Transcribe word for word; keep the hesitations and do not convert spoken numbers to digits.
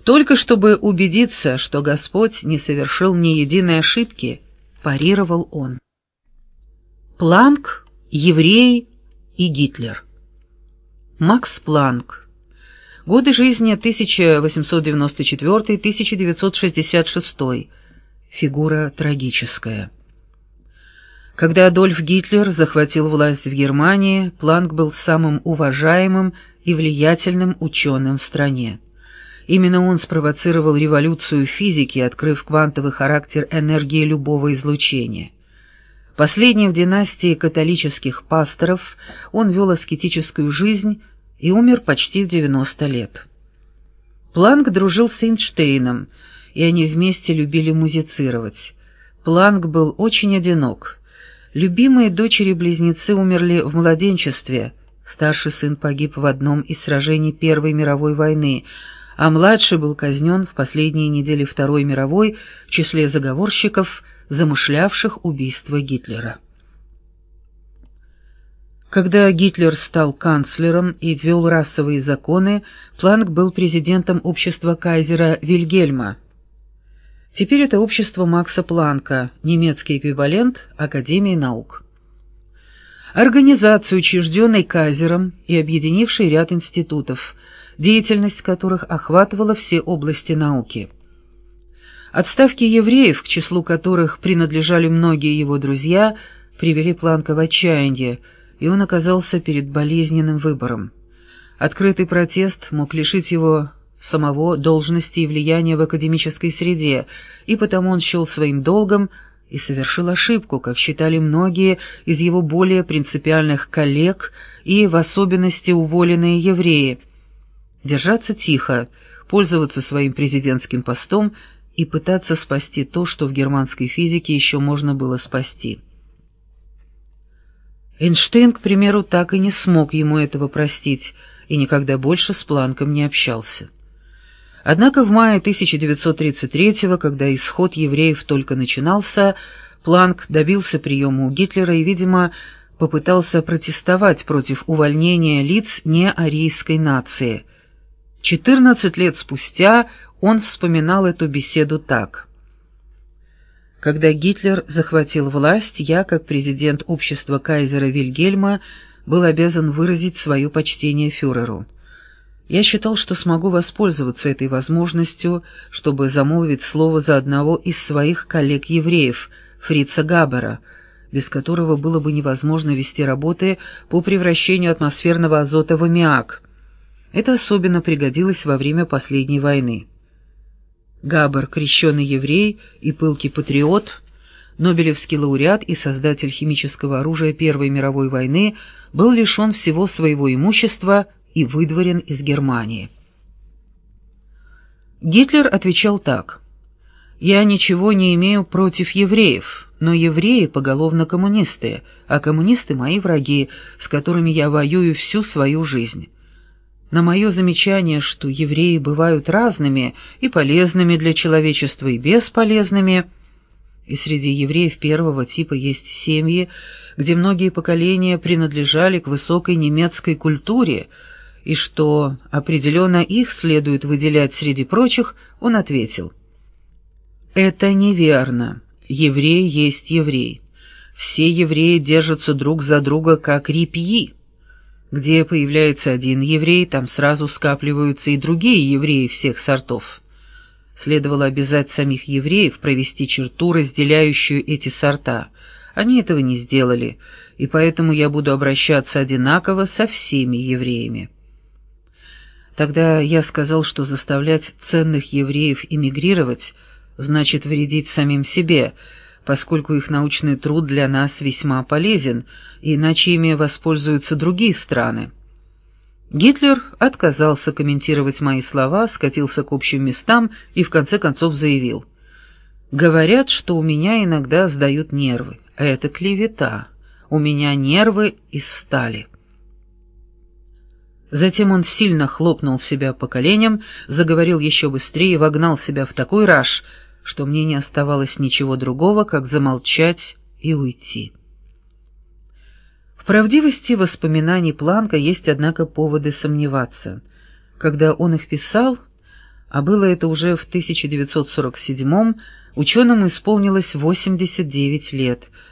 Только чтобы убедиться, что Господь не совершил ни единой ошибки, парировал он. Планк, еврей и Гитлер. Макс Планк. Годы жизни тысяча восемьсот девяносто четвёртый — тысяча девятьсот шестьдесят шестой. Фигура трагическая. Когда Адольф Гитлер захватил власть в Германии, Планк был самым уважаемым и влиятельным ученым в стране. Именно он спровоцировал революцию физики, открыв квантовый характер энергии любого излучения. Последний в династии католических пасторов, он вел аскетическую жизнь и умер почти в девяносто лет. Планк дружил с Эйнштейном, и они вместе любили музицировать. Планк был очень одинок. Любимые дочери-близнецы умерли в младенчестве, старший сын погиб в одном из сражений Первой мировой войны, а младший был казнен в последние недели Второй мировой в числе заговорщиков, замышлявших убийство Гитлера. Когда Гитлер стал канцлером и ввел расовые законы, Планк был президентом общества кайзера Вильгельма. Теперь это общество Макса Планка, немецкий эквивалент Академии наук. Организация, учрежденная кайзером и объединившая ряд институтов, деятельность которых охватывала все области науки. Отставки евреев, к числу которых принадлежали многие его друзья, привели Планка в отчаяние, и он оказался перед болезненным выбором. Открытый протест мог лишить его самого должности и влияния в академической среде, и потому он счел своим долгом и совершил ошибку, как считали многие из его более принципиальных коллег и в особенности уволенные евреи, держаться тихо, пользоваться своим президентским постом и пытаться спасти то, что в германской физике еще можно было спасти. Эйнштейн, к примеру, так и не смог ему этого простить и никогда больше с Планком не общался. Однако в мае тысяча девятьсот тридцать третьего, когда исход евреев только начинался, Планк добился приема у Гитлера и, видимо, попытался протестовать против увольнения лиц неарийской нации. четырнадцать лет спустя он вспоминал эту беседу так. «Когда Гитлер захватил власть, я, как президент общества кайзера Вильгельма, был обязан выразить свое почтение фюреру. Я считал, что смогу воспользоваться этой возможностью, чтобы замолвить слово за одного из своих коллег-евреев, Фрица Габера, без которого было бы невозможно вести работы по превращению атмосферного азота в аммиак. Это особенно пригодилось во время последней войны. Габер, крещеный еврей и пылкий патриот, нобелевский лауреат и создатель химического оружия Первой мировой войны, был лишен всего своего имущества и выдворен из Германии. Гитлер отвечал так: «Я ничего не имею против евреев, но евреи поголовно коммунисты, а коммунисты мои враги, с которыми я воюю всю свою жизнь». На мое замечание, что евреи бывают разными и полезными для человечества, и бесполезными, и среди евреев первого типа есть семьи, где многие поколения принадлежали к высокой немецкой культуре, и что определенно их следует выделять среди прочих, он ответил: «Это неверно. Еврей есть еврей. Все евреи держатся друг за друга, как репьи. Где появляется один еврей, там сразу скапливаются и другие евреи всех сортов. Следовало обязать самих евреев провести черту, разделяющую эти сорта. Они этого не сделали, и поэтому я буду обращаться одинаково со всеми евреями». Тогда я сказал, что заставлять ценных евреев эмигрировать значит вредить самим себе, поскольку их научный труд для нас весьма полезен, иначе ими воспользуются другие страны. Гитлер отказался комментировать мои слова, скатился к общим местам и в конце концов заявил: «Говорят, что у меня иногда сдают нервы. Это клевета. У меня нервы из стали». Затем он сильно хлопнул себя по коленям, заговорил еще быстрее и вогнал себя в такой раж, что мне не оставалось ничего другого, как замолчать и уйти. В правдивости воспоминаний Планка есть, однако, поводы сомневаться. Когда он их писал, а было это уже в тысяча девятьсот сорок седьмом, ученому исполнилось восемьдесят девять лет,